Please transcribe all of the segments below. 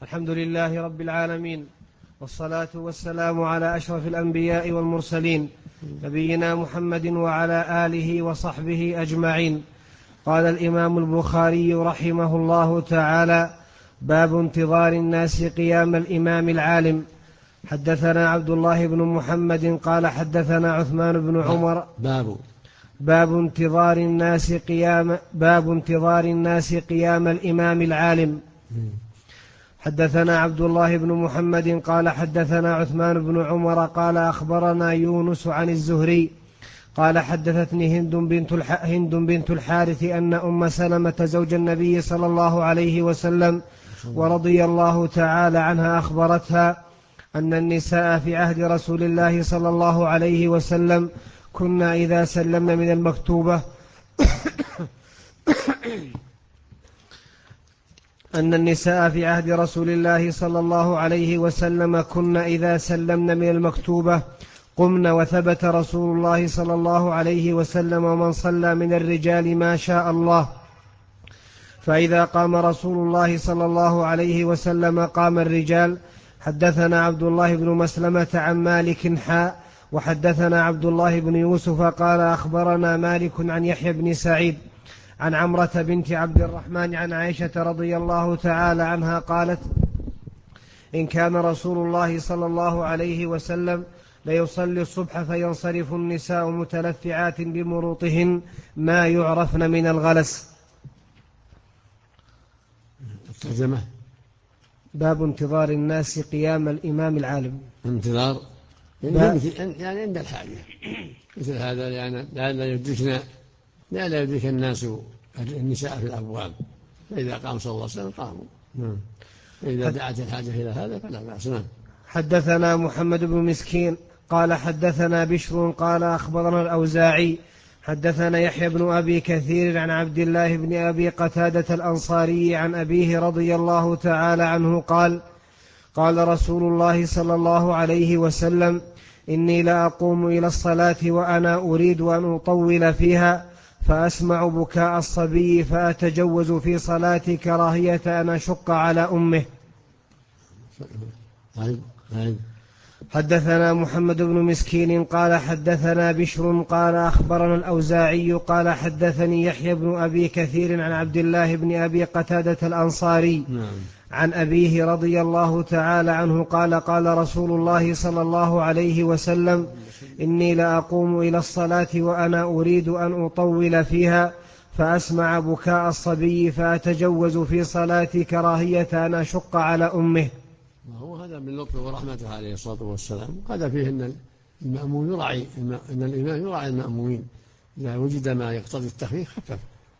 الحمد لله رب العالمين، والصلاة والسلام على أشرف الأنبياء والمرسلين، نبينا محمد وعلى آله وصحبه أجمعين. قال الإمام البخاري رحمه الله تعالى: باب انتظار الناس قيام الإمام العالم. حدثنا عبد الله بن محمد قال حدثنا عثمان بن عمر. باب انتظار الناس قيام الإمام العالم. حدثنا عبد الله بن محمد قال حدثنا عثمان بن عمر قال أخبرنا يونس عن الزهري قال حدثتني هند بنت الحارث أن أم سلمة زوج النبي صلى الله عليه وسلم ورضي الله تعالى عنها أخبرتها أن النساء في عهد رسول الله صلى الله عليه وسلم كنا إذا سلمن من المكتوبة أن النساء في عهد رسول الله صلى الله عليه وسلم كنا إذا سلمن من المكتوبة قمن، وثبت رسول الله صلى الله عليه وسلم ومن صلى من الرجال ما شاء الله، فإذا قام رسول الله صلى الله عليه وسلم قام الرجال. حدثنا عبد الله بن مسلمة عن مالك وحدثنا عبد الله بن يوسف قال أخبرنا مالك عن يحيى بن سعيد عن عمرة بنت عبد الرحمن عن عائشة رضي الله تعالى عنها قالت: إن كان رسول الله صلى الله عليه وسلم ليصلي الصبح فينصرف النساء متلفعات بمروطهن ما يعرفن من الغلس. الترجمة: باب انتظار الناس قيام الإمام العالم. انتظار يعني عند الحاجة مثل هذا، يعني لا يدرك الناس النساء في الأبواب، فإذا قام صلى الله عليه وسلم قاموا. فإذا دعت الحاجة إلى هذا فلا بأس. حدثنا محمد بن مسكين قال حدثنا بشر قال أخبرنا الأوزاعي حدثنا يحيى بن أبي كثير عن عبد الله بن أبي قتادة الأنصاري عن أبيه رضي الله تعالى عنه قال رسول الله صلى الله عليه وسلم: إني لأقوم إلى الصلاة وأنا أريد أن أطول فيها، فأسمع بكاء الصبي فأتجوز في صلاتي كراهية أن أشق على أمه. حدثنا محمد بن مسكين قال حدثنا بشر قال أخبرنا الأوزاعي قال حدثني يحيى بن أبي كثير عن عبد الله بن أبي قتادة الأنصاري عن أبيه رضي الله تعالى عنه قال رسول الله صلى الله عليه وسلم: إني لأقوم إلى الصلاة وأنا أريد أن أطول فيها، فأسمع بكاء الصبي فأتجوز في صلاتي كراهية أن أشق على أمه. وهو هذا من لطفه ورحمته عليه الصلاة والسلام. هذا فيه أن المأمون يراعي، أن الإمام يراعي المأمومين، إذا وجد ما يقتضي التخفيف خفف.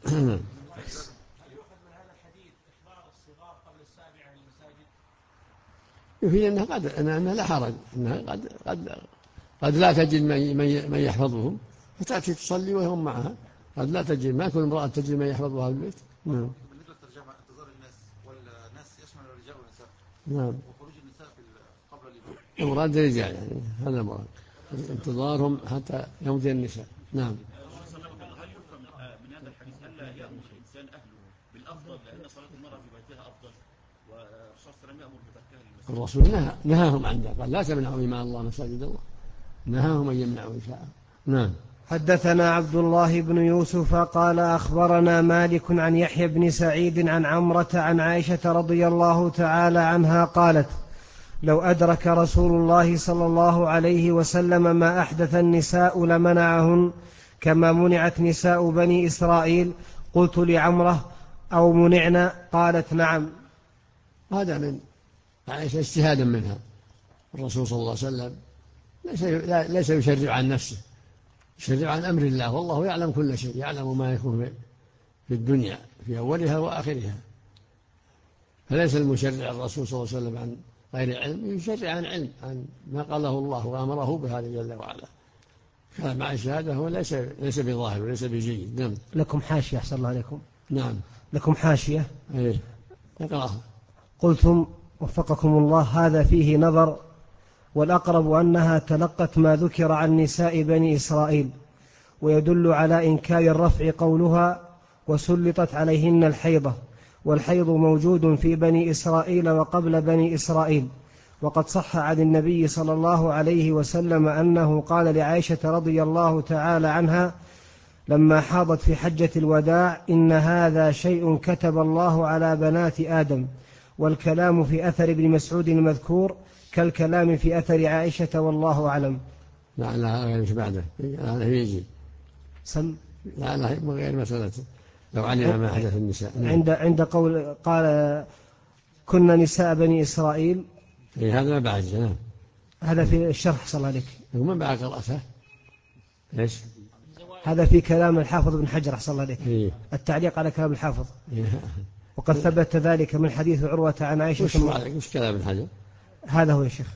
يفيد أنها لا حرج، أنها قد لا تجد من يحفظهم فتأتي تصلي وهم معها، قد لا تجد، ما كل امرأة تجد من يحفظها في البيت. بالنسبة للترجمة: انتظار الناس، والناس يشمل الرجال والنساء، وخروج النساء قبل الإمام. مراد الرجال، يعني هذا مراد انتظارهم حتى يمضي النساء. هل يفهم من هذا الحديث ألا يأمر الإنسان أهله بالأفضل، لأن صلاة المرأة في بيتها أفضل، والرسول صلى الله عليه وسلم يأمر بتركها للمساجد؟ الرسول نهاهم عن ذلك، قال: لا تمنعوا إماء الله مساجد الله، نهاهم أن يمنعوا نساءهم. حدثنا عبد الله بن يوسف قال أخبرنا مالك عن يحيى بن سعيد عن عمرة عن عائشة رضي الله تعالى عنها قالت: لو أدرك رسول الله صلى الله عليه وسلم ما أحدث النساء لمنعهن كما منعت نساء بني إسرائيل. قلت لعمرة: أو منعنا؟ قالت: نعم. هذا من عائشة اجتهادا منها. الرسول صلى الله عليه وسلم ليس يشرع عن نفسه، يشرع عن أمر الله، والله يعلم كل شيء، يعلم ما يكون في الدنيا في أولها وآخرها، فليس المشرع الرسول صلى الله عليه وسلم عن غير علم، يشرع عن علم، عن ما قاله الله وأمره بهذا جل وعلا. كلام عائشة هذا هو ليس بظاهر وليس بجيد. نعم. لكم حاشية أحسن الله عليكم. نعم، لكم حاشية. اقرأها. قلتم وفقكم الله: هذا فيه نظر، والأقرب أنها تلقت ما ذكر عن نساء بني إسرائيل، ويدل على إنكار الرفع قولها: وسلطت عليهن الحيضة، والحيض موجود في بني إسرائيل وقبل بني إسرائيل. وقد صح عن النبي صلى الله عليه وسلم أنه قال لعائشة رضي الله تعالى عنها لما حاضت في حجة الوداع: إن هذا شيء كتب الله على بنات آدم. والكلام في أثر ابن مسعود المذكور كالكلام في أثر عائشة والله أعلم. لا غير بعده هذا يجي لا غير مسألة لو علم ما حدث النساء. عند قول قال كنا نساء بني إسرائيل، هذا ما بعد نعم. هذا في الشرح صلى الله عليك وما بعد قرأته ليش؟ هذا في كلام الحافظ بن حجر أحسن الله عليك. التعليق على كلام الحافظ. وقد ثبت ذلك من حديث عروة عن عائشة. وش كلام ابن حجر؟ هذا هو يا شيخ.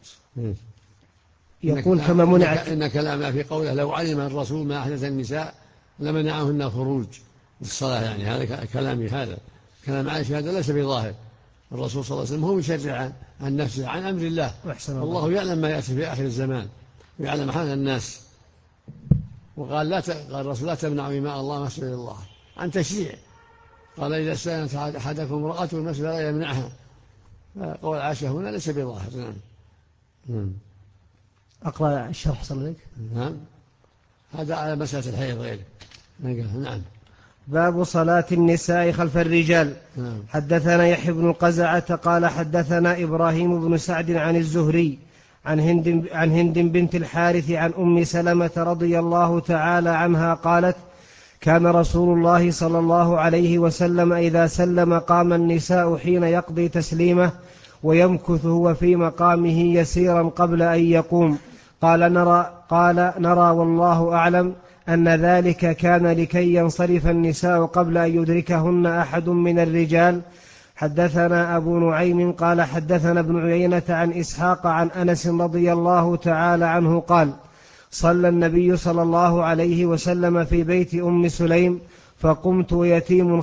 يقول كما منعت إن كلام في قوله لو علم الرسول ما أحدث النساء لمنعهن الخروج للصلاة، يعني هذا كلامي، هذا كلام عائشة هذا ليس بظاهر. الرسول صلى الله عليه وسلم هو يشرع عن نفسه عن أمر الله، والله يعلم ما يأتي في آخر الزمان ويعلم حال الناس. وقال قال الرسول لا تمنعوا إماء الله مسجد الله عن تشريع. قال إذا استأذنت أحدكم امرأة المسجد لا يمنعها. قول عائشة هنا ليس بظاهر. نعم. أقرأ الشرح صلى الله عليه وسلم. نعم. هذا على مسألة الحيض غيره. نعم. باب صلاة النساء خلف الرجال. نعم. حدثنا يحيى بن قزعة قال حدثنا إبراهيم بن سعد عن الزهري عن هند بنت الحارث عن أم سلمة رضي الله تعالى عنها قالت: كان رسول الله صلى الله عليه وسلم إذا سلم قام النساء حين يقضي تسليمه ويمكث هو في مقامه يسيرا قبل أن يقوم. قال نرى والله أعلم أن ذلك كان لكي ينصرف النساء قبل أن يدركهن أحد من الرجال. حدثنا أبو نعيم قال حدثنا ابن عيينة عن إسحاق عن أنس رضي الله تعالى عنه قال: صلى النبي صلى الله عليه وسلم في بيت أم سليم فقمت ويتيم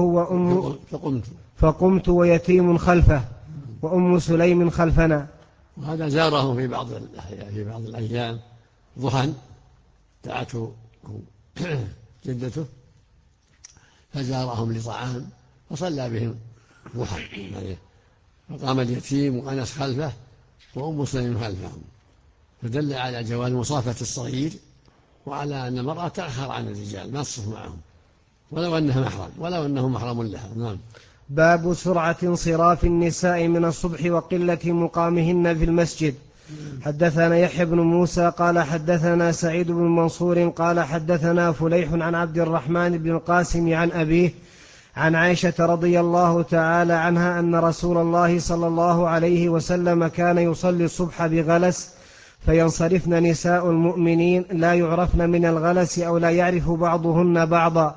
خلفه وأم سليم خلفنا. وهذا زارهم في بعض الأيام ضحى دعته جدته فزارهم لطعام فصلى بهم ضحى، فقام اليتيم وأنس خلفه وأم سليم خلفهم، فدل على جواز مصافة الصغير وعلى أن المرأة تأخر عن الرجال ما تصف معهم ولو أنه محرم لها. نعم. باب سرعة انصراف النساء من الصبح وقلة مقامهن في المسجد. حدثنا يحيى بن موسى قال حدثنا سعيد بن منصور قال حدثنا فليح عن عبد الرحمن بن القاسم عن أبيه عن عائشة رضي الله تعالى عنها أن رسول الله صلى الله عليه وسلم كان يصلي الصبح بغلس فينصرفن نساء المؤمنين لا يعرفن من الغلس أو لا يعرف بعضهن بعضا.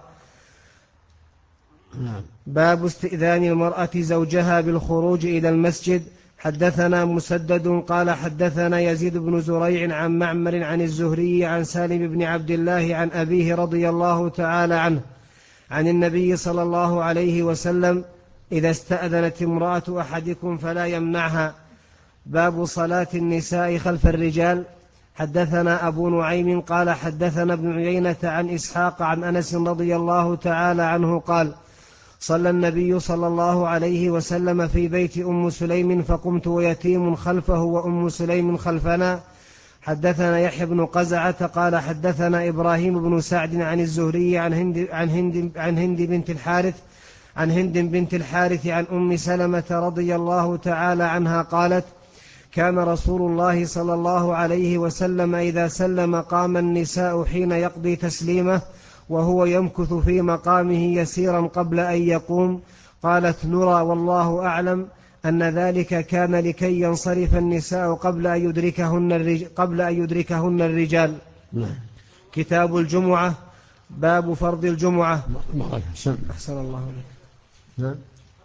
باب استئذان المرأة زوجها بالخروج إلى المسجد. حدثنا مسدد قال حدثنا يزيد بن زريع عن معمر عن الزهري عن سالم بن عبد الله عن أبيه رضي الله تعالى عنه عن النبي صلى الله عليه وسلم: إذا استأذنت امرأة أحدكم فلا يمنعها. باب صلاة النساء خلف الرجال. حدثنا أبو نعيم قال حدثنا ابن عيينة عن إسحاق عن أنس رضي الله تعالى عنه قال: صلى النبي صلى الله عليه وسلم في بيت أم سليم فقمت ويتيم خلفه وأم سليم خلفنا. حدثنا يحيى بن قزعة قال حدثنا إبراهيم بن سعد عن الزهري عن هند بنت الحارث عن أم سلمة رضي الله تعالى عنها قالت: كان رسول الله صلى الله عليه وسلم إذا سلم قام النساء حين يقضي تسليمه وهو يمكث في مقامه يسيرا قبل أن يقوم. قالت: نرى والله أعلم أن ذلك كان لكي ينصرف النساء قبل أن يدركهن الرجال. كتاب الجمعة. باب فرض الجمعة. أحسن الله عليك.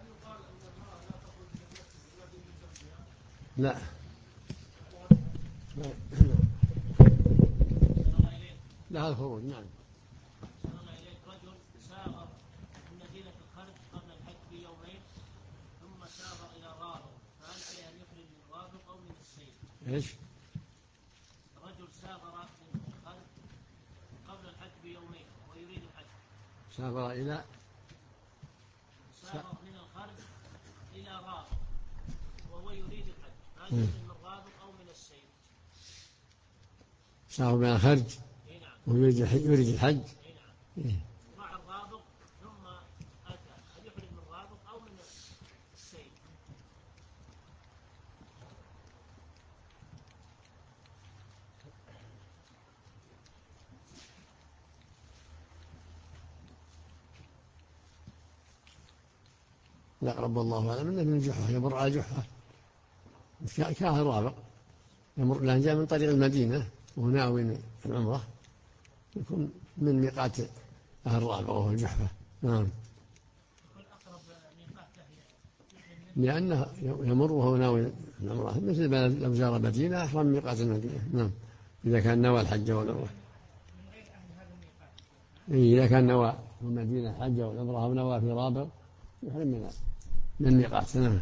لا لا الخروج. نعم. رجل سافر من مدينة الخرج قبل الحج بيومين ثم سافر إلى رابغ، فهل عليه أن يخرج من رابغ أو من السيل؟ إيش؟ رجل سافر من الخرج قبل الحج بيومين ويريد الحج. سافر إلى سافر يحرم من الرابط أو من السيف. سافر من الخرج ويريد الحج. مع الرابط ثم أتى، هل يحرم من الرابط أو من السيف؟ لا رب الله أعلم أنه من الجحفة، يمر على الجحفة كاهل رابق، يمر لأن جاء من طريق المدينة وهو ناوي العمرة، يكون من ميقات أهل رابق وهو الجحفة. نعم. لأنه يمر وهو ناوي العمرة، مثل لو زار المدينة أحرم من ميقات المدينة. نعم، إذا كان نوى الحج والعمرة. إذا كان نوى في المدينة الحج والعمرة أو نوى في رابغ يحرم من ميقات. نعم.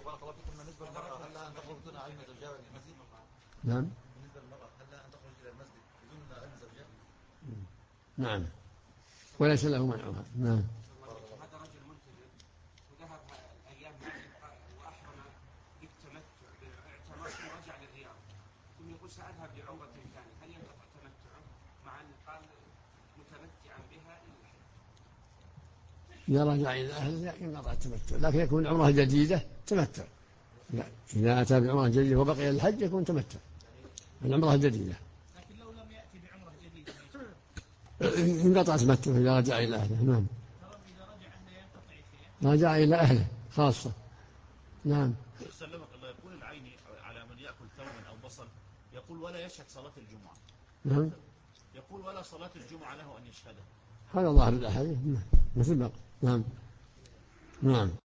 نعم. بالنسبة للمرأة هل لها أن تخرج إلى المسجد بدون علم زوجها؟ نعم، وليس له منعها. نعم. هذا رجل ملتزم وذهب الأيام هذه وأحرم بالتمتع باعتمار ورجع للرياض، ثم يقول سأذهب لعمرة ثانية، هل ينقطع تمتعه مع أن قال متمتعا بها إلى الحج؟ إذا رجع إلى أهله ينقطع التمتع، لكن يكون عمرة جديدة تمتع. إذا أتى بعمرة جديدة وبقي الحج يكون تمتع العمرة الجديدة. لكن لو لم يأتي بعمرة جديدة انقطع تمتع إذا رجع إلى أهله. نعم. إذا رجع أهله ينقطع رجع إلى أهله خاصة. نعم. سلمك الله. يقول العيني على من يأكل ثوما أو بصل، يقول ولا يشهد صلاة الجمعة. نعم. يقول ولا صلاة الجمعة له أن يشهدها. هذا ظاهر الأحاديث مثل بقى. نعم. نعم.